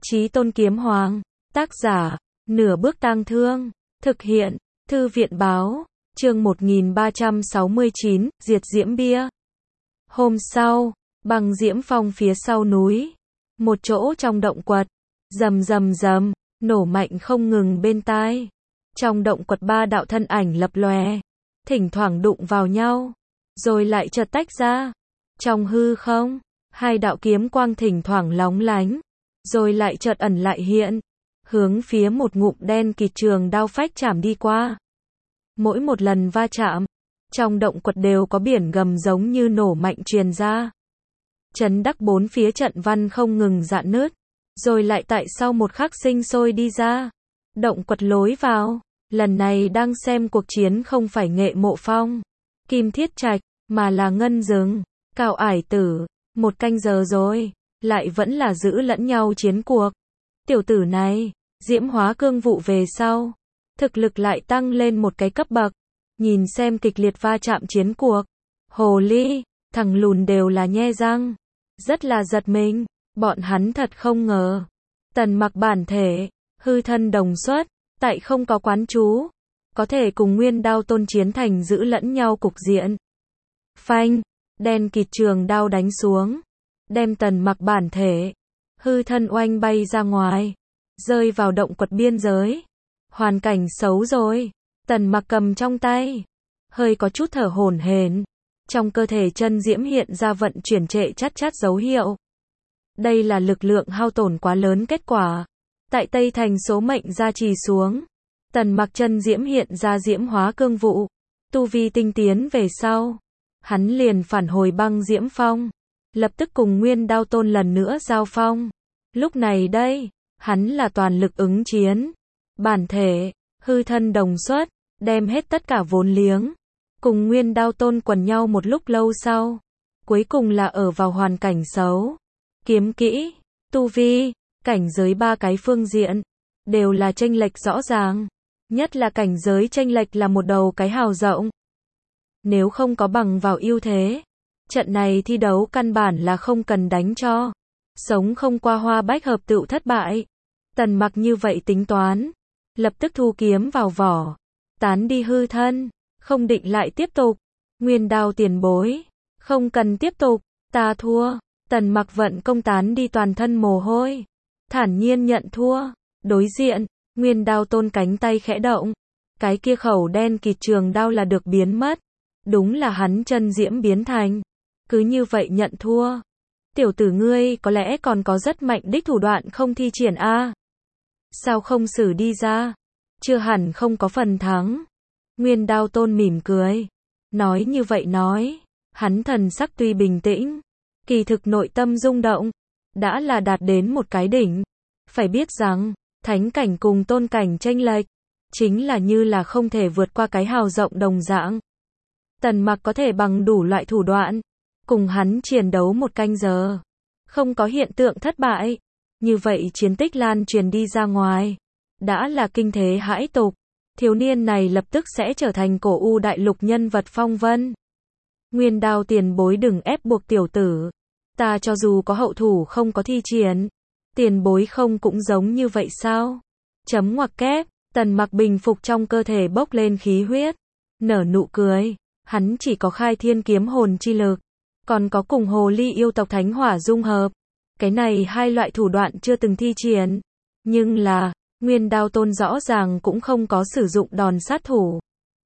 Chí Tôn Kiếm Hoàng. Tác giả, Nửa Bước Tang Thương. Thực hiện, Thư viện Báo. Chương 1369, Diệt Diễm Bia. Hôm sau, Băng Diễm Phong phía sau núi. Một chỗ trong động quật. Rầm rầm rầm, nổ mạnh không ngừng bên tai. Trong động quật ba đạo thân ảnh lập lòe. Thỉnh thoảng đụng vào nhau. Rồi lại chợt tách ra. Trong hư không, hai đạo kiếm quang thỉnh thoảng lóng lánh. Rồi lại chợt ẩn lại hiện. Hướng phía một ngụm đen kịt trường đao phách chạm đi qua. Mỗi một lần va chạm, trong động quật đều có biển gầm giống như nổ mạnh truyền ra. Chấn đắc bốn phía trận văn không ngừng rạn nứt. Rồi lại tại sau một khắc sinh sôi đi ra. Động quật lối vào, lần này đang xem cuộc chiến không phải Nghệ Mộ Phong, Kim Thiết Trạch, mà là Ngân Dừng, Cao Ải Tử. 1 canh giờ rồi, lại vẫn là giữ lẫn nhau chiến cuộc. Tiểu tử này, diễm hóa cương vụ về sau, thực lực lại tăng lên một cái cấp bậc. Nhìn xem kịch liệt va chạm chiến cuộc, hồ ly, thằng lùn đều là nhe răng. Rất là giật mình, bọn hắn thật không ngờ. Tần Mặc bản thể, hư thân đồng xuất, tại không có quán chú, có thể cùng Nguyên Đao Tôn chiến thành giữ lẫn nhau cục diện. Phanh, đen kịt trường đao đánh xuống, đem Tần Mặc bản thể, hư thân oanh bay ra ngoài, rơi vào động quật biên giới. Hoàn cảnh xấu rồi, Tần Mặc cầm trong tay, hơi có chút thở hổn hển, trong cơ thể chân diễm hiện ra vận chuyển trệ chát chát dấu hiệu. Đây là lực lượng hao tổn quá lớn kết quả. Tại Tây Thành số mệnh gia trì xuống, Tần Mặc chân diễm hiện ra diễm hóa cương vụ, tu vi tinh tiến về sau, hắn liền phản hồi Băng Diễm Phong, lập tức cùng Nguyên Đao Tôn lần nữa giao phong. Lúc này đây, hắn là toàn lực ứng chiến, bản thể, hư thân đồng xuất, đem hết tất cả vốn liếng, cùng Nguyên Đao Tôn quần nhau một lúc lâu sau, cuối cùng là ở vào hoàn cảnh xấu. Kiếm kỹ, tu vi, cảnh giới ba cái phương diện, đều là chênh lệch rõ ràng. Nhất là cảnh giới chênh lệch là một đầu cái hào rộng. Nếu không có bằng vào ưu thế, trận này thi đấu căn bản là không cần đánh cho. Sống không qua hoa bách hợp tựu thất bại. Tần Mặc như vậy tính toán, lập tức thu kiếm vào vỏ, tán đi hư thân, không định lại tiếp tục. Nguyên Đao tiền bối, không cần tiếp tục, ta thua. Tần Mặc vận công tán đi toàn thân mồ hôi, thản nhiên nhận thua. Đối diện, Nguyên Đao Tôn cánh tay khẽ động, cái kia khẩu đen kịt trường đao là được biến mất. Đúng là hắn chân diễm biến thành. Cứ như vậy nhận thua. Tiểu tử ngươi có lẽ còn có rất mạnh đích thủ đoạn không thi triển a. Sao không xử đi ra? Chưa hẳn không có phần thắng. Nguyên Đao Tôn mỉm cười, nói như vậy nói, hắn thần sắc tuy bình tĩnh, kỳ thực nội tâm rung động, đã là đạt đến một cái đỉnh. Phải biết rằng, thánh cảnh cùng tôn cảnh chênh lệch, chính là như là không thể vượt qua cái hào rộng đồng dạng. Tần Mặc có thể bằng đủ loại thủ đoạn, cùng hắn chiến đấu 1 canh giờ, không có hiện tượng thất bại. Như vậy chiến tích lan truyền đi ra ngoài, đã là kinh thế hãi tục. Thiếu niên này lập tức sẽ trở thành cổ u đại lục nhân vật phong vân. Nguyên Đao tiền bối đừng ép buộc tiểu tử. Ta cho dù có hậu thủ không có thi triển, tiền bối không cũng giống như vậy sao? Chấm ngoặc kép, Tần Mặc bình phục trong cơ thể bốc lên khí huyết, nở nụ cười. Hắn chỉ có khai thiên kiếm hồn chi lực, còn có cùng hồ ly yêu tộc thánh hỏa dung hợp. Cái này hai loại thủ đoạn chưa từng thi triển. Nhưng là, Nguyên Đao Tôn rõ ràng cũng không có sử dụng đòn sát thủ.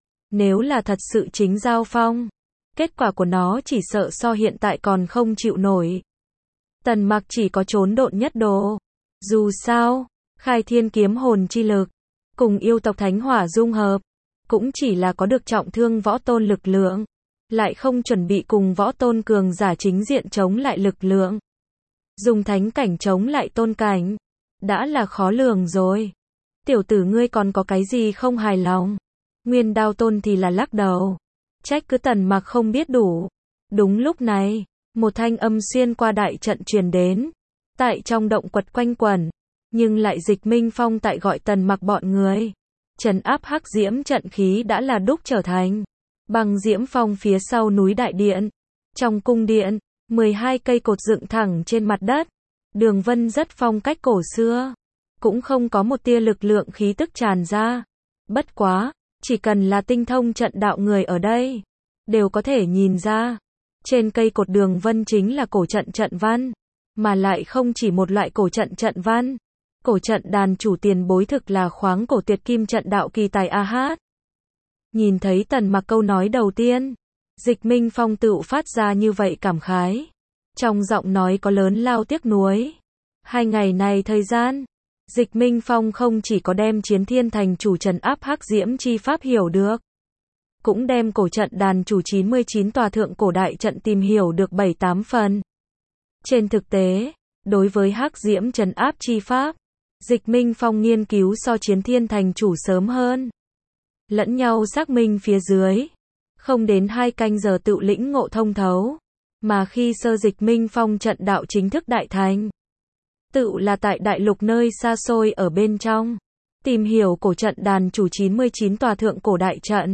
Nếu là thật sự chính giao phong, kết quả của nó chỉ sợ so hiện tại còn không chịu nổi. Tần Mặc chỉ có trốn độn nhất đồ. Dù sao, khai thiên kiếm hồn chi lực, cùng yêu tộc thánh hỏa dung hợp, cũng chỉ là có được trọng thương võ tôn lực lượng, lại không chuẩn bị cùng võ tôn cường giả chính diện chống lại lực lượng. Dùng thánh cảnh chống lại tôn cảnh, đã là khó lường rồi. Tiểu tử ngươi còn có cái gì không hài lòng? Nguyên Đao Tôn thì là lắc đầu, trách cứ Tần Mặc không biết đủ. Đúng lúc này, một thanh âm xuyên qua đại trận truyền đến, tại trong động quật quanh quẩn, nhưng lại Dịch Minh Phong tại gọi Tần Mặc bọn người. Trấn áp hắc diễm trận khí đã là đúc trở thành. Băng Diễm Phong phía sau núi đại điện, trong cung điện, 12 cây cột dựng thẳng trên mặt đất, đường vân rất phong cách cổ xưa, cũng không có một tia lực lượng khí tức tràn ra. Bất quá, chỉ cần là tinh thông trận đạo người ở đây, đều có thể nhìn ra. Trên cây cột đường vân chính là cổ trận trận văn, mà lại không chỉ một loại cổ trận trận văn. Cổ trận đàn chủ tiền bối thực là khoáng cổ tuyệt kim trận đạo kỳ tài a hát. Nhìn thấy Tần Mặc câu nói đầu tiên, Dịch Minh Phong tựu phát ra như vậy cảm khái. Trong giọng nói có lớn lao tiếc nuối. 2 ngày này thời gian, Dịch Minh Phong không chỉ có đem Chiến Thiên Thành chủ trấn áp hắc diễm chi pháp hiểu được, cũng đem cổ trận đàn chủ 99 tòa thượng cổ đại trận tìm hiểu được 7-8 phần. Trên thực tế, đối với hắc diễm trấn áp chi pháp, Dịch Minh Phong nghiên cứu so Chiến Thiên Thành chủ sớm hơn. Lẫn nhau xác minh phía dưới, không đến 2 canh giờ tự lĩnh ngộ thông thấu, mà khi sơ Dịch Minh Phong trận đạo chính thức đại thành, tự là tại đại lục nơi xa xôi ở bên trong, tìm hiểu cổ trận đàn chủ 99 tòa thượng cổ đại trận.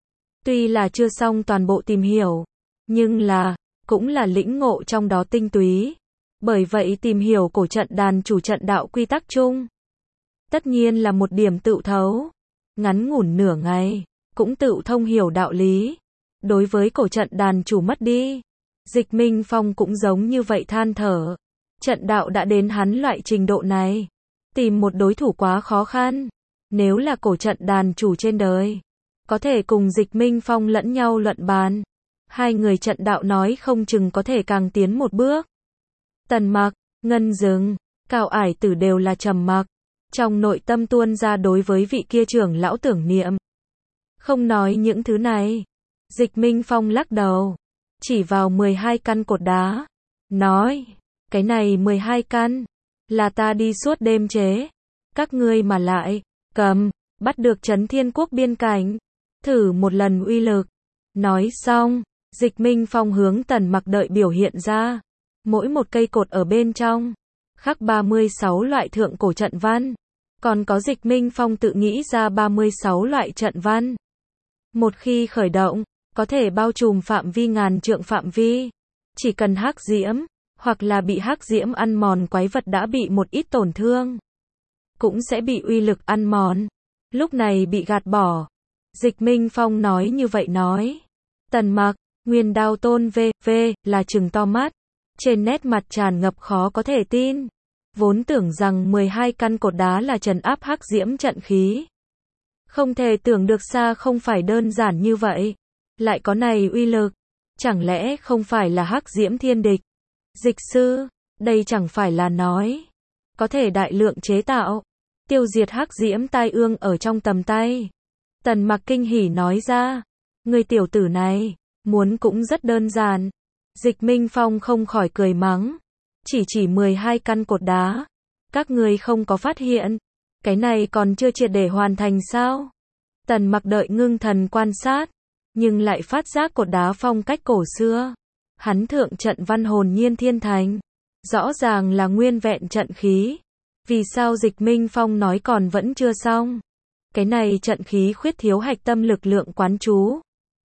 Tuy là chưa xong toàn bộ tìm hiểu, nhưng là, cũng là lĩnh ngộ trong đó tinh túy. Bởi vậy tìm hiểu cổ trận đàn chủ trận đạo quy tắc chung, tất nhiên là một điểm tựu thấu. Ngắn ngủn nửa ngày, cũng tựu thông hiểu đạo lý. Đối với cổ trận đàn chủ mất đi, Dịch Minh Phong cũng giống như vậy than thở. Trận đạo đã đến hắn loại trình độ này, tìm một đối thủ quá khó khăn. Nếu là cổ trận đàn chủ trên đời, có thể cùng Dịch Minh Phong lẫn nhau luận bàn, 2 người trận đạo nói không chừng có thể càng tiến một bước. Tần Mặc, Ngân Dừng, Cao Ải Tử đều là trầm mặc, trong nội tâm tuôn ra đối với vị kia trưởng lão tưởng niệm. Không nói những thứ này, Dịch Minh Phong lắc đầu, chỉ vào 12 căn cột đá, nói, cái này 12 căn, là ta đi suốt đêm chế, các ngươi mà lại, cầm, bắt được Trấn Thiên Quốc biên cảnh, thử một lần uy lực. Nói xong, Dịch Minh Phong hướng Tần Mặc đợi biểu hiện ra, mỗi một cây cột ở bên trong, khắc 36 loại thượng cổ trận văn, còn có Dịch Minh Phong tự nghĩ ra 36 loại trận văn. Một khi khởi động, có thể bao trùm phạm vi ngàn trượng phạm vi, chỉ cần hắc diễm, hoặc là bị hắc diễm ăn mòn quái vật đã bị một ít tổn thương, cũng sẽ bị uy lực ăn mòn, lúc này bị gạt bỏ. Dịch Minh Phong nói như vậy nói. Tần Mặc, Nguyên Đao Tôn v.v. là trừng to mắt, trên nét mặt tràn ngập khó có thể tin. Vốn tưởng rằng 12 căn cột đá là trấn áp hắc diễm trận khí. Không thể tưởng được xa không phải đơn giản như vậy. Lại có này uy lực. Chẳng lẽ không phải là hắc diễm thiên địch? Dịch sư, đây chẳng phải là nói có thể đại lượng chế tạo, tiêu diệt hắc diễm tai ương ở trong tầm tay. Tần Mặc kinh hỉ nói ra, người tiểu tử này, muốn cũng rất đơn giản. Dịch Minh Phong không khỏi cười mắng, chỉ 12 căn cột đá, các ngươi không có phát hiện, cái này còn chưa triệt để hoàn thành sao? Tần Mặc đợi ngưng thần quan sát, nhưng lại phát giác cột đá phong cách cổ xưa. Hắn thượng trận văn hồn nhiên thiên thành, rõ ràng là nguyên vẹn trận khí. Vì sao Dịch Minh Phong nói còn vẫn chưa xong? Cái này trận khí khuyết thiếu hạch tâm lực lượng quán chú.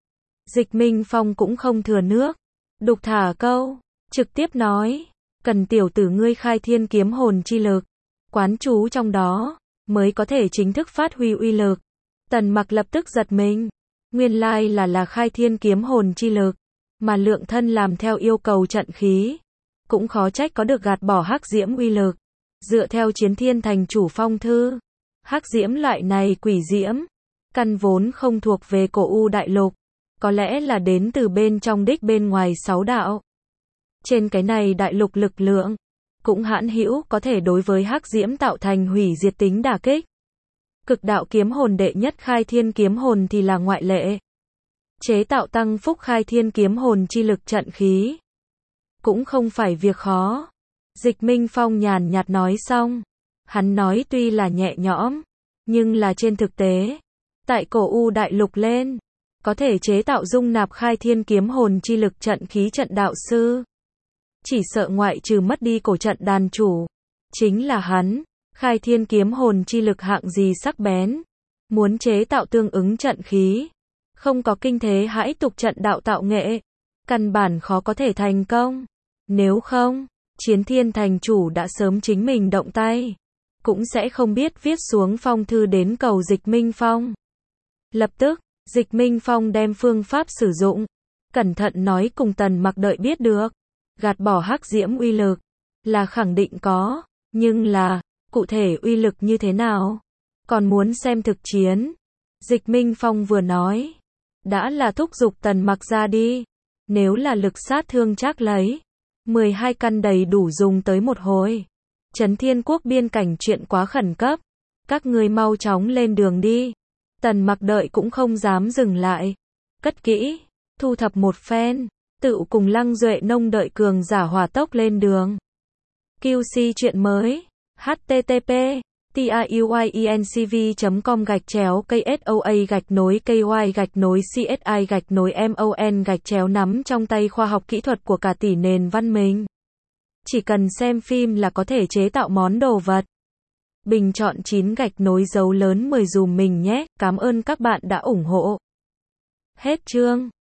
Dịch Minh Phong cũng không thừa nước, đục thả câu, trực tiếp nói, cần tiểu tử ngươi khai thiên kiếm hồn chi lực, quán chú trong đó, mới có thể chính thức phát huy uy lực. Tần Mặc lập tức giật mình, nguyên lai là khai thiên kiếm hồn chi lực, mà lượng thân làm theo yêu cầu trận khí, cũng khó trách có được gạt bỏ hắc diễm uy lực. Dựa theo Chiến Thiên Thành chủ phong thư, hắc diễm loại này quỷ diễm, căn vốn không thuộc về cổ u đại lục, có lẽ là đến từ bên trong đích bên ngoài 6 đạo. Trên cái này đại lục lực lượng, cũng hãn hữu có thể đối với hắc diễm tạo thành hủy diệt tính đả kích. Cực đạo kiếm hồn đệ nhất khai thiên kiếm hồn thì là ngoại lệ. Chế tạo tăng phúc khai thiên kiếm hồn chi lực trận khí, cũng không phải việc khó. Dịch Minh Phong nhàn nhạt nói xong, hắn nói tuy là nhẹ nhõm, nhưng là trên thực tế, tại cổ u đại lục lên, có thể chế tạo dung nạp khai thiên kiếm hồn chi lực trận khí trận đạo sư. Chỉ sợ ngoại trừ mất đi cổ trận đàn chủ, chính là hắn, khai thiên kiếm hồn chi lực hạng gì sắc bén, muốn chế tạo tương ứng trận khí, không có kinh thế hãi tục trận đạo tạo nghệ, căn bản khó có thể thành công. Nếu không, Chiến Thiên thành chủ đã sớm chính mình động tay, cũng sẽ không biết viết xuống phong thư đến cầu Dịch Minh Phong. Lập tức, Dịch Minh Phong đem phương pháp sử dụng, cẩn thận nói cùng Tần Mặc đợi biết được. Gạt bỏ hắc diễm uy lực, là khẳng định có, nhưng là, cụ thể uy lực như thế nào? Còn muốn xem thực chiến. Dịch Minh Phong vừa nói, đã là thúc giục Tần Mặc ra đi. Nếu là lực sát thương chắc lấy, 12 căn đầy đủ dùng tới một hồi. Trấn Thiên Quốc biên cảnh chuyện quá khẩn cấp, các ngươi mau chóng lên đường đi. Tần Mặc đợi cũng không dám dừng lại. Cất kỹ, thu thập một phen, tự cùng Lăng Duệ Nông đợi cường giả hỏa tốc lên đường. QC chuyện mới, http://truyenCV.com/KSOA-KY-CSI-MON-nắm trong tay khoa học kỹ thuật của cả tỷ nền văn minh. Chỉ cần xem phim là có thể chế tạo món đồ vật. Bình chọn 9 dấu lớn 10 dùm mình nhé, cảm ơn các bạn đã ủng hộ. Hết chương.